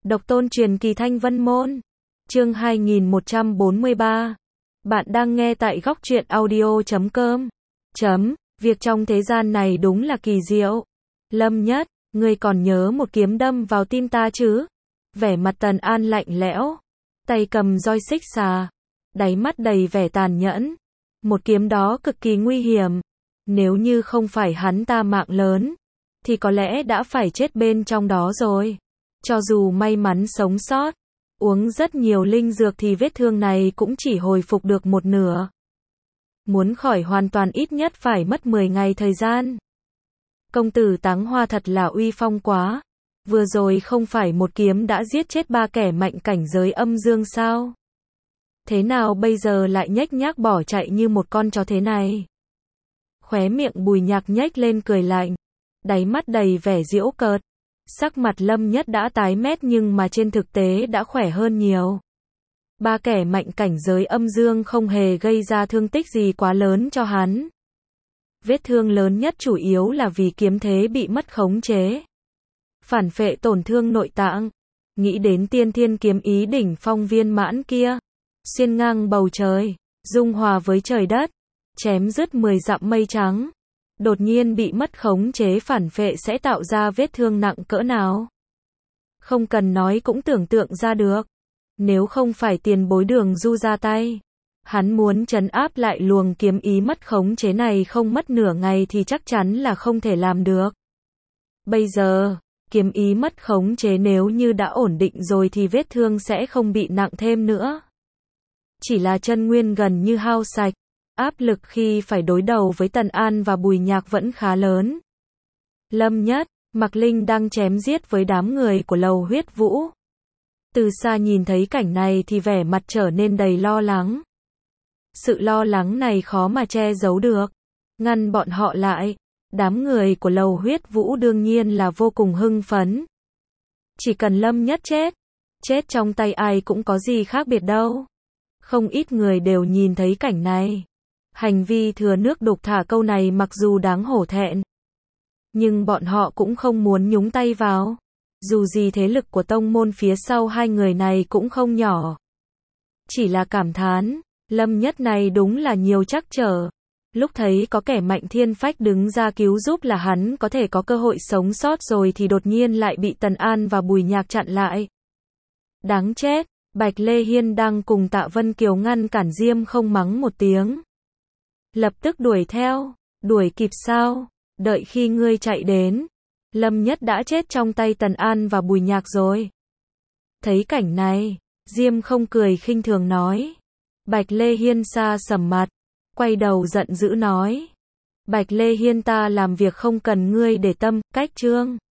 Độc tôn truyền kỳ Thanh Vân Môn. Chương 2143. Bạn đang nghe tại góc truyện audio.com. Việc trong thế gian này đúng là kỳ diệu. Lâm Nhất, ngươi còn nhớ một kiếm đâm vào tim ta chứ? Vẻ mặt Tần An lạnh lẽo, tay cầm roi xích xà, đáy mắt đầy vẻ tàn nhẫn. Một kiếm đó cực kỳ nguy hiểm. Nếu như không phải hắn ta mạng lớn, thì có lẽ đã phải chết bên trong đó rồi. Cho dù may mắn sống sót, uống rất nhiều linh dược thì vết thương này cũng chỉ hồi phục được một nửa. Muốn khỏi hoàn toàn ít nhất phải mất 10 ngày thời gian. Công tử Táng Hoa thật là uy phong quá. Vừa rồi không phải một kiếm đã giết chết 3 kẻ mạnh cảnh giới âm dương sao? Thế nào bây giờ lại nhếch nhác bỏ chạy như một con chó thế này? Khóe miệng Bùi Nhạc nhếch lên cười lạnh, đáy mắt đầy vẻ giễu cợt. Sắc mặt Lâm Nhất đã tái mét nhưng mà trên thực tế đã khỏe hơn nhiều. 3 kẻ mạnh cảnh giới âm dương không hề gây ra thương tích gì quá lớn cho hắn. Vết thương lớn nhất chủ yếu là vì kiếm thế bị mất khống chế. Phản phệ tổn thương nội tạng. Nghĩ đến tiên thiên kiếm ý đỉnh phong viên mãn kia, xuyên ngang bầu trời, dung hòa với trời đất, chém dứt 10 dặm mây trắng. Đột nhiên bị mất khống chế phản phệ sẽ tạo ra vết thương nặng cỡ nào. Không cần nói cũng tưởng tượng ra được. Nếu không phải tiền bối Đường Du ra tay, hắn muốn trấn áp lại luồng kiếm ý mất khống chế này không mất nửa ngày thì chắc chắn là không thể làm được. Bây giờ, kiếm ý mất khống chế nếu như đã ổn định rồi thì vết thương sẽ không bị nặng thêm nữa. Chỉ là chân nguyên gần như hao sạch. Áp lực khi phải đối đầu với Tần An và Bùi Nhạc vẫn khá lớn. Lâm Nhất, Mạc Linh đang chém giết với đám người của Lầu Huyết Vũ. Từ xa nhìn thấy cảnh này thì vẻ mặt trở nên đầy lo lắng. Sự lo lắng này khó mà che giấu được. Ngăn bọn họ lại, đám người của Lầu Huyết Vũ đương nhiên là vô cùng hưng phấn. Chỉ cần Lâm Nhất chết trong tay ai cũng có gì khác biệt đâu. Không ít người đều nhìn thấy cảnh này. Hành vi thừa nước đục thả câu này mặc dù đáng hổ thẹn, nhưng bọn họ cũng không muốn nhúng tay vào. Dù gì thế lực của tông môn phía sau hai người này cũng không nhỏ. Chỉ là cảm thán, Lâm Nhất này đúng là nhiều trắc trở. Lúc thấy có kẻ mạnh thiên phách đứng ra cứu giúp là hắn có thể có cơ hội sống sót rồi thì đột nhiên lại bị Tần An và Bùi Nhạc chặn lại. Đáng chết, Bạch Lê Hiên đang cùng Tạ Vân Kiều ngăn cản Diêm không mắng một tiếng. Lập tức đuổi theo, đuổi kịp sao? Đợi khi ngươi chạy đến, Lâm Nhất đã chết trong tay Tần An và Bùi Nhạc rồi. Thấy cảnh này, Diêm không cười khinh thường nói. Bạch Lê Hiên xa sầm mặt, quay đầu giận dữ nói. Bạch Lê Hiên ta làm việc không cần ngươi để tâm, cách chương.